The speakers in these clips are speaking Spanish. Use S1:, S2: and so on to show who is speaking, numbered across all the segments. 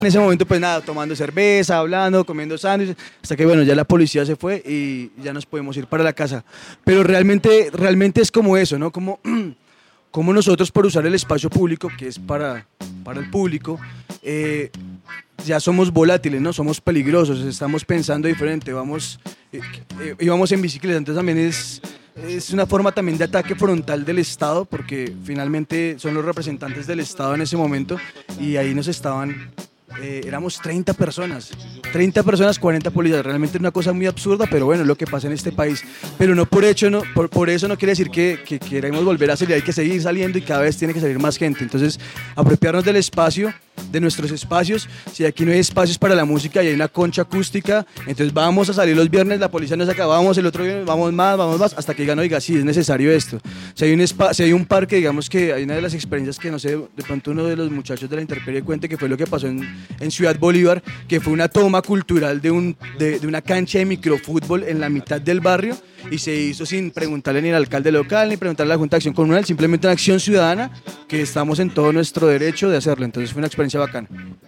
S1: En ese momento, pues nada, tomando cerveza, hablando, comiendo sándwiches, hasta que bueno, ya la policía se fue y ya nos podemos ir para la casa. Pero realmente es como eso, ¿no? Como nosotros por usar el espacio público, que es para el público, ya somos volátiles, ¿no? Somos peligrosos, estamos pensando diferente, íbamos en bicicleta, entonces también es una forma también de ataque frontal del Estado, porque finalmente son los representantes del Estado en ese momento y ahí nos estaban... éramos 30 personas, 40 policías, realmente es una cosa muy absurda, pero bueno, es lo que pasa en este país, pero no por hecho, no, por eso no quiere decir que queremos volver a salir, hay que seguir saliendo y cada vez tiene que salir más gente, entonces apropiarnos del espacio, de nuestros espacios, si aquí no hay espacios para la música y hay una concha acústica, entonces vamos a salir los viernes, la policía nos acabamos, el otro viernes vamos más, hasta que digan, oiga, sí, es necesario esto, si hay un parque, digamos que hay una de las experiencias que no sé, de pronto uno de los muchachos de la intemperie cuente que fue lo que pasó en Ciudad Bolívar, que fue una toma cultural de una cancha de microfútbol en la mitad del barrio y se hizo sin preguntarle ni al alcalde local ni preguntarle a la Junta de Acción Comunal, simplemente una acción ciudadana que estamos en todo nuestro derecho de hacerlo, entonces fue una experiencia bacana.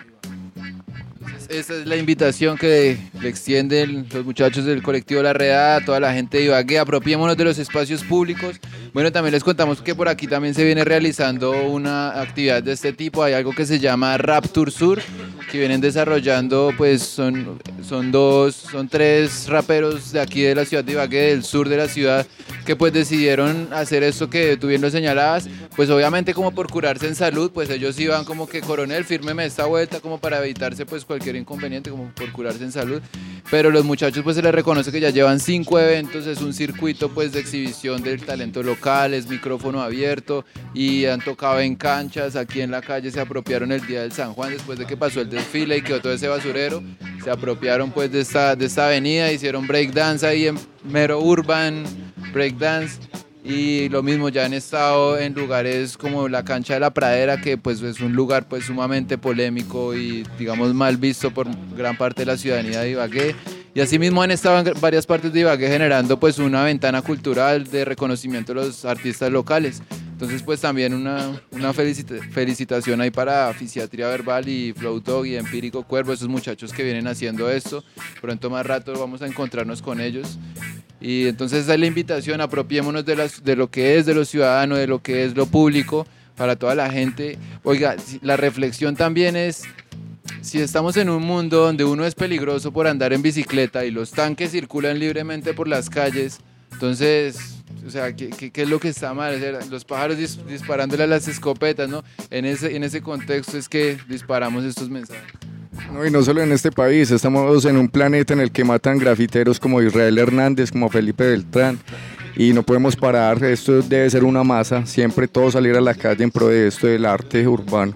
S2: Esa es la invitación que le extienden los muchachos del colectivo La Redada a toda la gente de Ibagué. Apropiémonos de los espacios públicos. Bueno, también les contamos que por aquí también se viene realizando una actividad de este tipo. Hay algo que se llama Rapture Sur, que vienen desarrollando, pues son tres raperos de aquí de la ciudad de Ibagué, del sur de la ciudad, que pues decidieron hacer esto que tú bien lo señalabas, pues obviamente como por curarse en salud, pues ellos iban como que coronel, fírmeme esta vuelta como para evitarse pues cualquier inconveniente, como por curarse en salud, pero los muchachos pues se les reconoce que ya llevan 5 eventos, es un circuito pues de exhibición del talento local, es micrófono abierto y han tocado en canchas, aquí en la calle se apropiaron el día del San Juan después de que pasó el desfile y quedó todo ese basurero, se apropiaron pues de esta avenida, hicieron breakdance ahí en mero urban breakdance y lo mismo ya han estado en lugares como la cancha de la Pradera, que pues es un lugar pues sumamente polémico y digamos mal visto por gran parte de la ciudadanía de Ibagué, y asimismo han estado en varias partes de Ibagué generando pues una ventana cultural de reconocimiento de los artistas locales. Entonces pues también una felicitación ahí para Fisiatría Verbal y Flow Dog y Empírico Cuervo, esos muchachos que vienen haciendo esto. Pronto más rato vamos a encontrarnos con ellos. Y entonces esa es la invitación, apropiémonos de lo que es de lo ciudadano, de lo que es lo público para toda la gente. Oiga, la reflexión también es, si estamos en un mundo donde uno es peligroso por andar en bicicleta y los tanques circulan libremente por las calles, entonces... O sea, ¿qué es lo que está mal? O sea, los pájaros disparándole a las escopetas, ¿no? En ese contexto es que disparamos estos mensajes.
S3: No, y no solo en este país, estamos en un planeta en el que matan grafiteros como Israel Hernández, como Felipe Beltrán, y no podemos parar, esto debe ser una masa, siempre todo salir a la calle en pro de esto del arte urbano.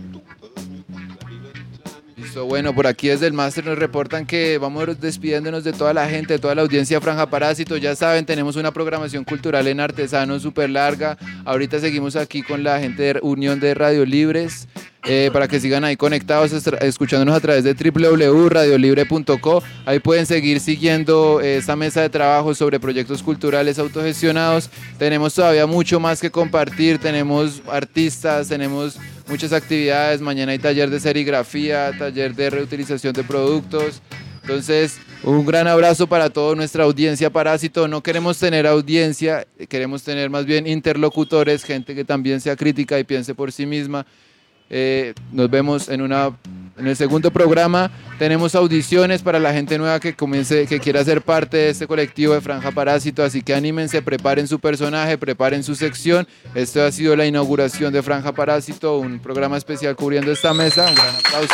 S2: Bueno, por aquí desde el máster nos reportan que vamos despidiéndonos de toda la gente, de toda la audiencia de Franja Parásito. Ya saben, tenemos una programación cultural en Artesanos súper larga. Ahorita seguimos aquí con la gente de Unión de Radio Libres. Para que sigan ahí conectados, escuchándonos a través de www.radiolibre.co. Ahí pueden seguir siguiendo esta mesa de trabajo sobre proyectos culturales autogestionados. Tenemos todavía mucho más que compartir, tenemos artistas, tenemos muchas actividades. Mañana hay taller de serigrafía, taller de reutilización de productos. Entonces, un gran abrazo para toda nuestra audiencia Parásito. No queremos tener audiencia, queremos tener más bien interlocutores, gente que también sea crítica y piense por sí misma. Nos vemos en el segundo programa. Tenemos audiciones para la gente nueva que quiera ser parte de este colectivo de Franja Parásito, así que anímense, preparen su personaje, preparen su sección. Esto ha sido la inauguración de Franja Parásito, un programa especial cubriendo esta mesa. Un gran aplauso.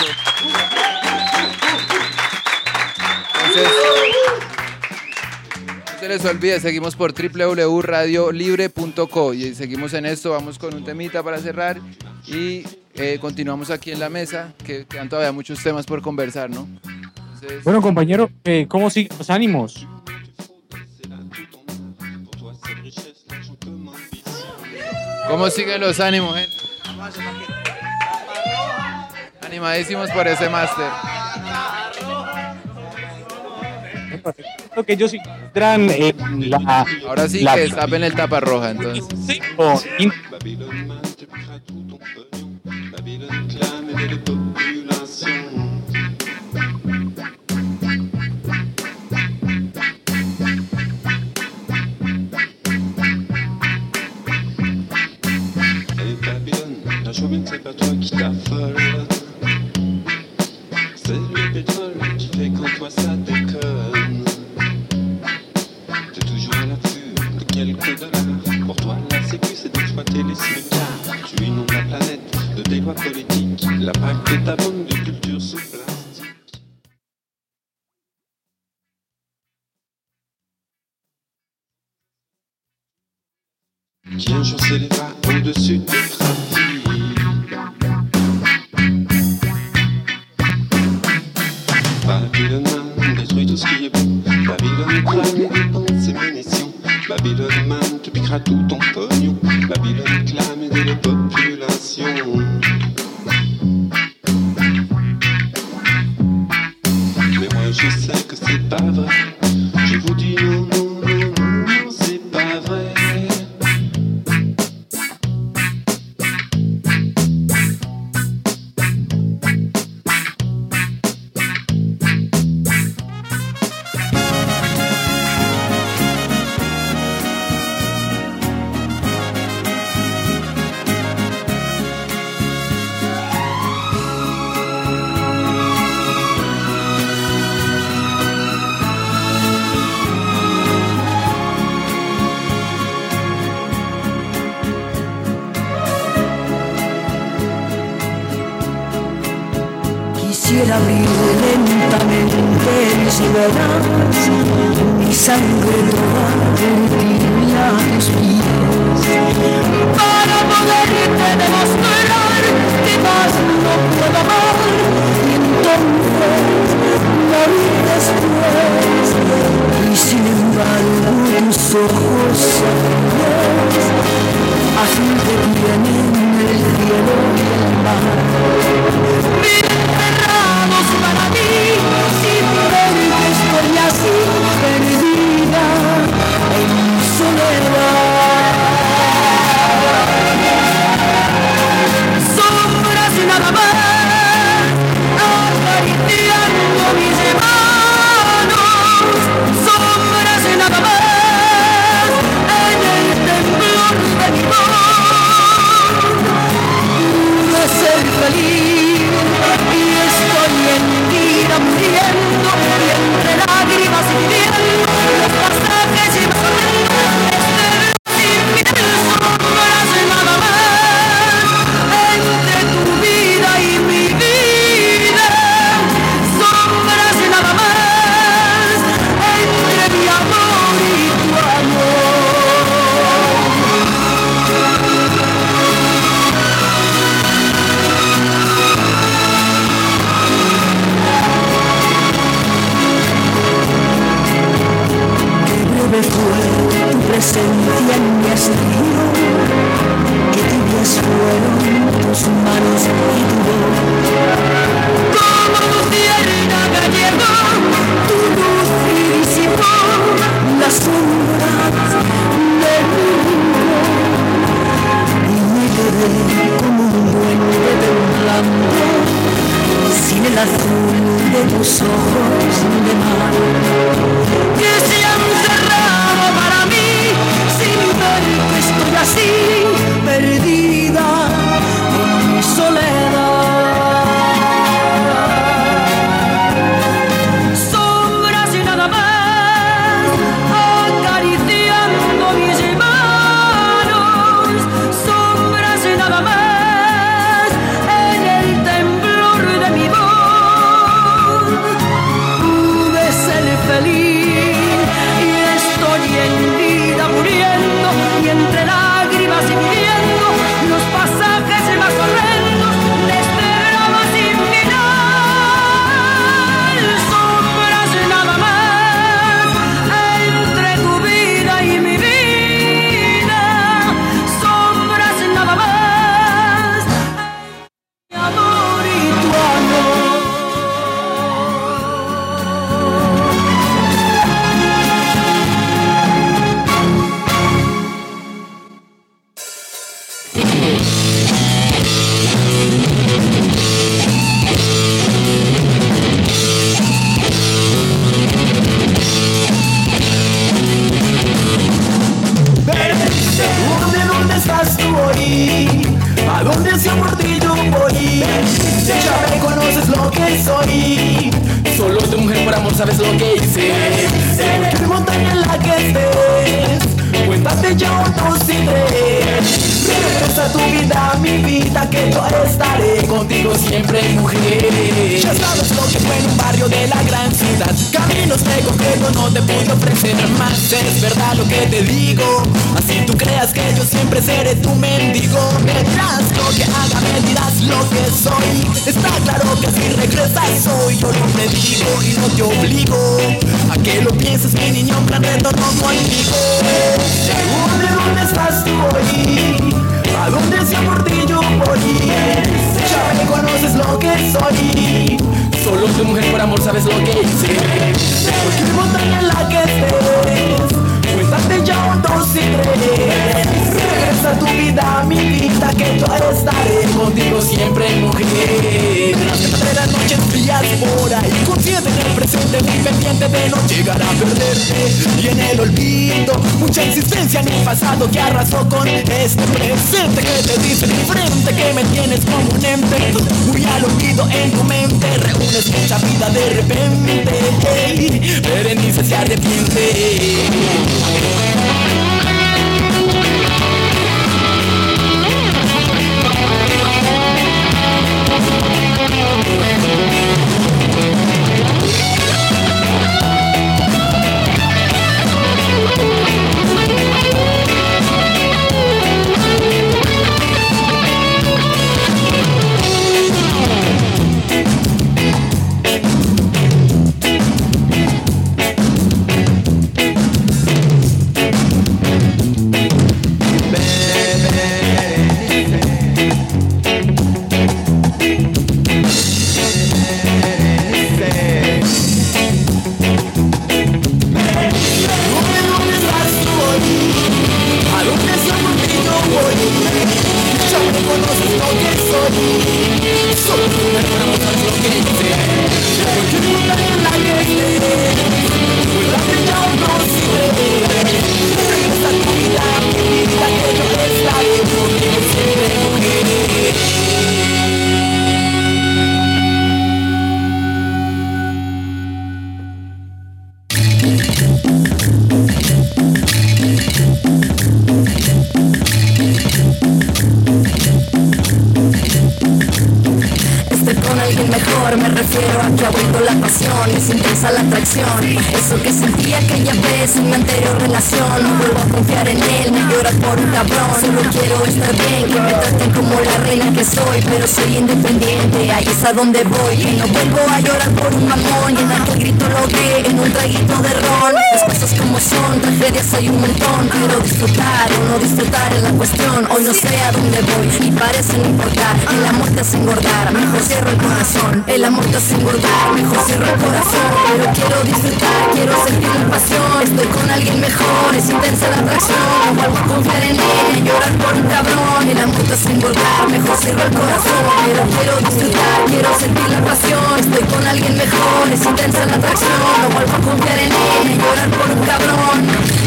S2: Entonces, no se les olvide, seguimos por www.radiolibre.co y seguimos en esto. Vamos con un temita para cerrar y continuamos aquí en la mesa, que quedan todavía muchos temas por conversar, ¿no? Entonces...
S4: Bueno, compañero, ¿cómo siguen los ánimos?
S2: ¿Cómo siguen los ánimos, gente? Animadísimos por ese máster.
S4: Lo que ellos tendrán
S2: ahora sí que destapen el taparroja, entonces.
S5: Babylone, multipliera tout, on peut. Babylone clame et les populations qui un jour s'éleva au-dessus des travis. Babylone Man détruit tout ce qui est bon. Babylone crame et dépense ses munitions. Babylone Man te piquera tout ton pognon. Babylone clame aider les populations. Mais moi je sais que c'est pas vrai. Je vous dis non, non, non, non, non, c'est pas vrai.
S6: Quisiera abrir lentamente mis venas, mi sangre toda vertirla a tus pies, para poderte demostrar que más no puedo amar, y entonces morir después. Y sin embargo tus ojos azules, azul que tienen el cielo y el mar, para mí, sin ver que estoy así perdida en mi soledad. Sombras y nada más, acariciando mis manos. Sombras y nada más, en el temblor de mi voz. Pude ser feliz y estoy en vida muriendo, y entre lágrimas y viendo los pasajes y más sin miel. Sombras y nada más, entre tu vida y mi vida. Sombras y nada más, entre mi amor y tu amor. Fue tu presencia en mi hastío, que tibias fueron tus manos y tu voz. Como tu tierna gallego, tu luz disipó las sombras de mi rincón, y me quedé como un duende temblando, sin el azul de tus ojos de mar, que se han cerrado para mí, sin ver que estoy así, perdida en mi soledad. Sombras y nada más, acariciando mis manos. Sombras y nada más, en el temblor de mi voz. Pude ser feliz y estoy en vida muriendo, y entre lágrimas y viviendo los pasajes más horrendos de este drama sin final. Sombras y nada más, entre tu vida y mi vida. Sombras y nada más, mi amor y tu amor. ¿Dónde estás tú hoy? ¿A dónde se por ti yo voy? Ya me conoces lo que soy. Solo tu mujer por amor sabes lo que hice. En cualquier montaña en la que estés, cuéntate yo tus secretos. Regresa tu vida, mi vida, que yo estaré contigo siempre, mujer. Ya sabes lo que fue en un barrio de la gran ciudad. Camino
S7: lo sé completo, no te pude ofrecer más. Es verdad lo que te digo, así tú creas que yo siempre seré tu mendigo. Me dirás lo que haga, me dirás lo que soy. Está claro que si regresas hoy, yo lo predigo y no te obligo a que lo pienses, mi niño, en plan retorno conmigo. ¿Dónde estás tú hoy? ¿A dónde sea por ti yo voy? Ya me conoces lo que soy. Solo soy mujer por amor, sabes lo que hice. Cualquier montaña en la que estés, cuéntate ya 1, 2 y 3. Regresa a tu vida, mi vida, que yo estaré contigo siempre, mujer. De las noches frías por ahí, consciente en el presente, muy pendiente de no llegar a perderte. Y en el olvido, mucha existencia en el pasado que arrasó con este presente que te dice diferente, que me tienes como un ente. Muy al olvido en tu mente, reúnes mucha vida de repente. Hey, Berenice se arrepiente.
S6: Eso que sentí aquella vez en mi anterior relación, no vuelvo a confiar en él, me llora por un cabrón. Solo quiero estar bien, que me traten como la reina que soy, pero soy independiente, ahí es a donde voy. Que no vuelvo a llorar por un mamón, y en aquel grito logré en un traguito de ron. Las cosas como son, tragedias hay un montón. Quiero disfrutar o no disfrutar es la cuestión. Hoy no sé a dónde voy y parece no importar. El amor te hace engordar, mejor cierro el corazón. El amor te hace engordar, mejor cierro el corazón. Pero quiero disfrutar, quiero sentir la pasión. Estoy con alguien mejor, es intensa la atracción. No vuelvo a confiar en él, llorar por un cabrón. El amor te hace engordar, mejor cierro el corazón. Pero quiero disfrutar, quiero sentir la pasión. Estoy con alguien mejor, es intensa la atracción. No vuelvo a confiar en él, llorar por un cabrón.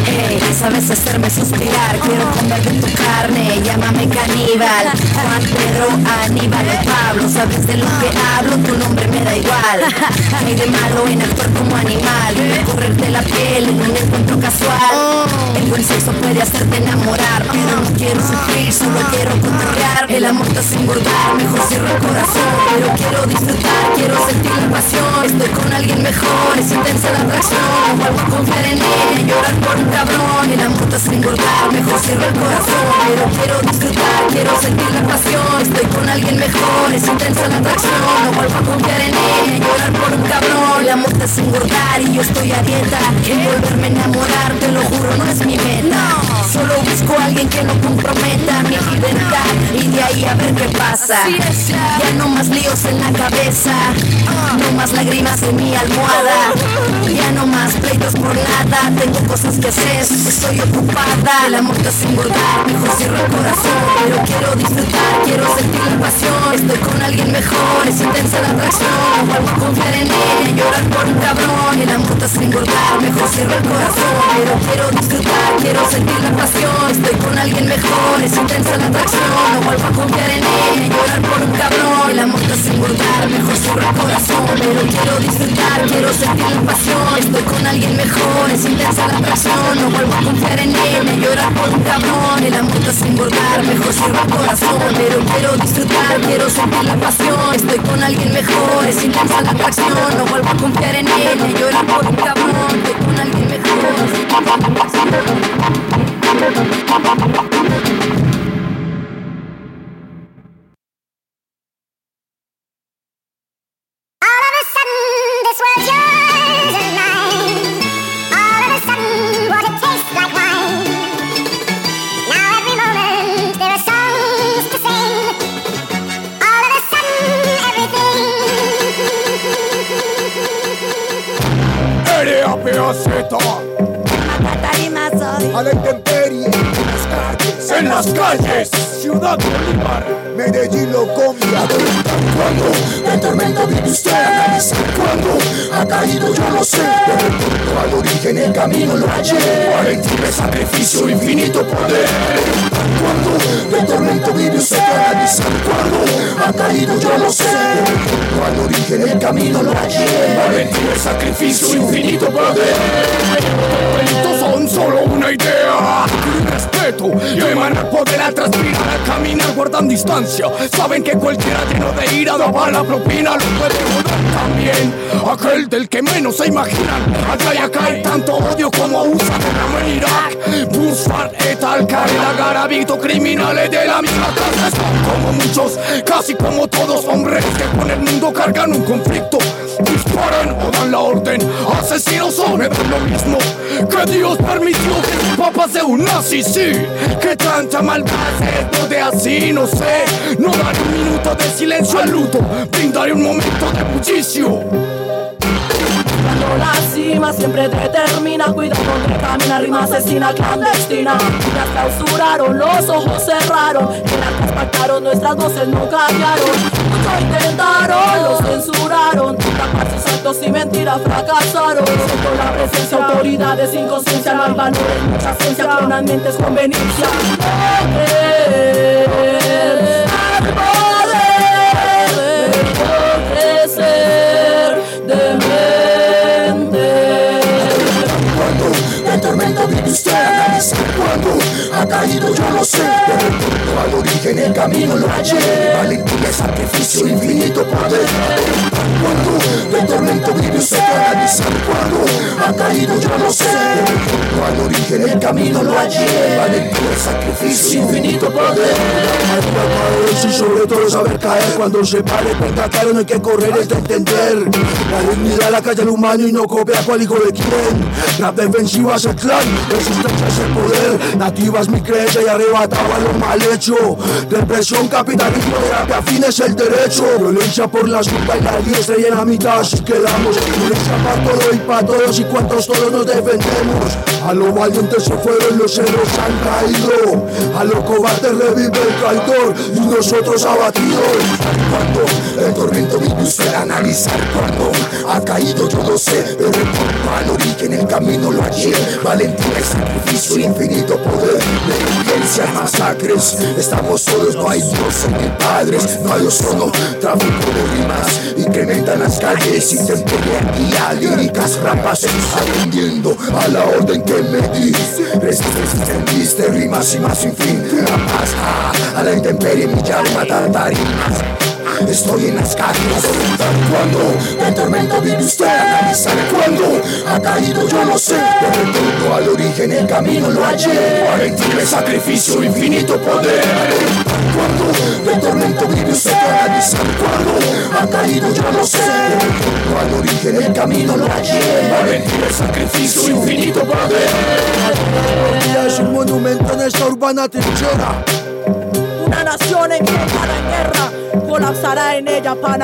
S6: Sabes hacerme suspirar, quiero comer de tu carne, llámame caníbal. Juan, Pedro, Aníbal o Pablo, sabes de lo que hablo, tu nombre me da igual. Hay de malo en actuar como animal, correrte la piel en un encuentro casual. El buen sexo puede hacerte enamorar, pero no quiero sufrir, solo quiero cotorrear. El amor te hace engordar, mejor cierro el corazón. Pero quiero disfrutar, quiero sentir la pasión. Estoy con alguien mejor, es intensa la atracción. No vuelvo a confiar en él, llorar por un cabrón. El amor te hace engordar, mejor cierro el corazón. Pero quiero disfrutar, quiero sentir la pasión. Estoy con alguien mejor, es intensa la atracción. No vuelvo a confiar en él, llorar por un cabrón. El amor te hace engordar y yo estoy a dieta. En volverme a enamorar, te lo juro, no es mi meta. Solo busco a alguien que no comprometa mi libertad y de ahí a ver qué pasa. Ya no más líos en la cabeza, no más lágrimas en mi almohada. Ya no más pleitos por nada, tengo cosas que hacer, estoy ocupada. El amor te hace engordar, mejor cierro el corazón. Pero quiero disfrutar, quiero sentir la pasión. Estoy con alguien mejor, es intensa la atracción. No vuelvo a confiar en él, llorar por un cabrón. El amor te hace engordar, mejor cierro el corazón. Pero quiero disfrutar, quiero sentir la pasión. Estoy con alguien mejor, es intensa la atracción. No vuelvo a confiar en él, llorar por un cabrón. El amor te hace engordar, mejor cierro el corazón. Pero quiero disfrutar, quiero sentir la pasión. Estoy con alguien mejor, es intensa la atracción. No vuelvo a confiar en él, llorar por un cabrón. El amor te hace engordar, mejor cierro el corazón. Pero quiero disfrutar, quiero sentir la pasión. Estoy con alguien mejor, es intensa la atracción. No vuelvo a confiar en él, llorar por un cabrón.
S8: a Piaceta.
S6: Catarina soy.
S8: A la intemperie, en las calles, Ciudad Bolívar, Medellín, Locombia.
S9: Cuando el tormento vive usted, analiza cuando ha caído, yo lo sé. Pero al origen el camino lo hallé. Valentía, sacrificio, infinito poder. Cuando el tormento vive usted, analiza cuando ha caído, yo lo sé. Pero al origen el camino lo hallé. Valentía, sacrificio, infinito poder.
S8: Estos son solo una idea. Un respeto y emanar poder al transpirar, al caminar guardando distancia. Saben que cualquiera lleno de ira daba la propina, lo puede joder también aquel del que menos se imaginan. Allá y acá hay tanto odio como usa de en Irak. Busfar et Al-Qaeda, garabito, criminales de la misma clase. Son como muchos, casi como todos, hombres que con el mundo cargan un conflicto. Disparan o dan la orden, asesinos son, me dan lo mismo. Que Dios permitió que su papá sea un nazi, sí. Que tanta maldad se de así, no sé. No daré un minuto de silencio al luto, brindaré un momento de bullicio.
S10: Cuando la cima siempre determina, cuidado donde camina, rima asesina clandestina. Las clausuraron, los ojos cerraron, en arcas pactaron, nuestras voces no cambiaron. Mucho intentaron, los censuraron, tapar sus actos y mentiras fracasaron. Siento la presencia, autoridades sin conciencia, no hay valores, mucha ciencia, clonan mentes, conveniencia. No creer al poder, enloquecer de
S9: el tormento vive usted, analiza cuando ha caído, yo lo sé. Pero al origen el camino lo hallé. Valentía, sacrificio, infinito poder. Cuando el tormento vive usted, analiza cuando ha caído, yo lo sé. Pero al origen el camino lo hallé. Valentía, sacrificio, infinito poder.
S11: Y sobre todo saber caer cuando se pare, tenga claro, no hay que correr, es de entender. La dignidad, la calle al humano y no copia cuál hijo de quién. Rap defensiva es el clan, resistencia es el poder. Nativa es mi creencia y arrebataba lo mal hecho. Represión, capitalismo, de afín es el derecho. Violencia por la zurda y la diestra y en la mitad así quedamos. Violencia para todo y para todos y cuantos todos nos defendemos. A lo valientes se fueron, los héroes han caído. A lo cobarde revive el traidor y nosotros abatidos.
S9: Cuando el tormento vive usted, analizar cuando ha caído, yo lo sé. Pero al origen el camino lo hallé. Valentía, sacrificio, infinito poder. Negligencia, masacres, estamos solos, no hay Dios en el Padre. No hay ozono, tráfico de rimas, incrementan las calles, intemperie guía, líricas rapaces, atendiendo a la orden que me di. Resististe, rimas y más sin fin. La paz, a la intemperie, mi llave matar tarimas. Estoy en las calles, cuando el tormento vive usted, analizar cuando ha caído, yo lo sé. Retorno al origen, el camino lo hallé. Valentía, sacrificio, infinito poder. Cuando el tormento vive usted, analizar cuando ha caído, yo lo sé. Retorno al origen, el camino lo hallé. Valentía, sacrificio, infinito poder.
S11: Es un monumento en esta urbana trinchera.
S10: Una nación enquistada en guerra colapsará en ella, pana.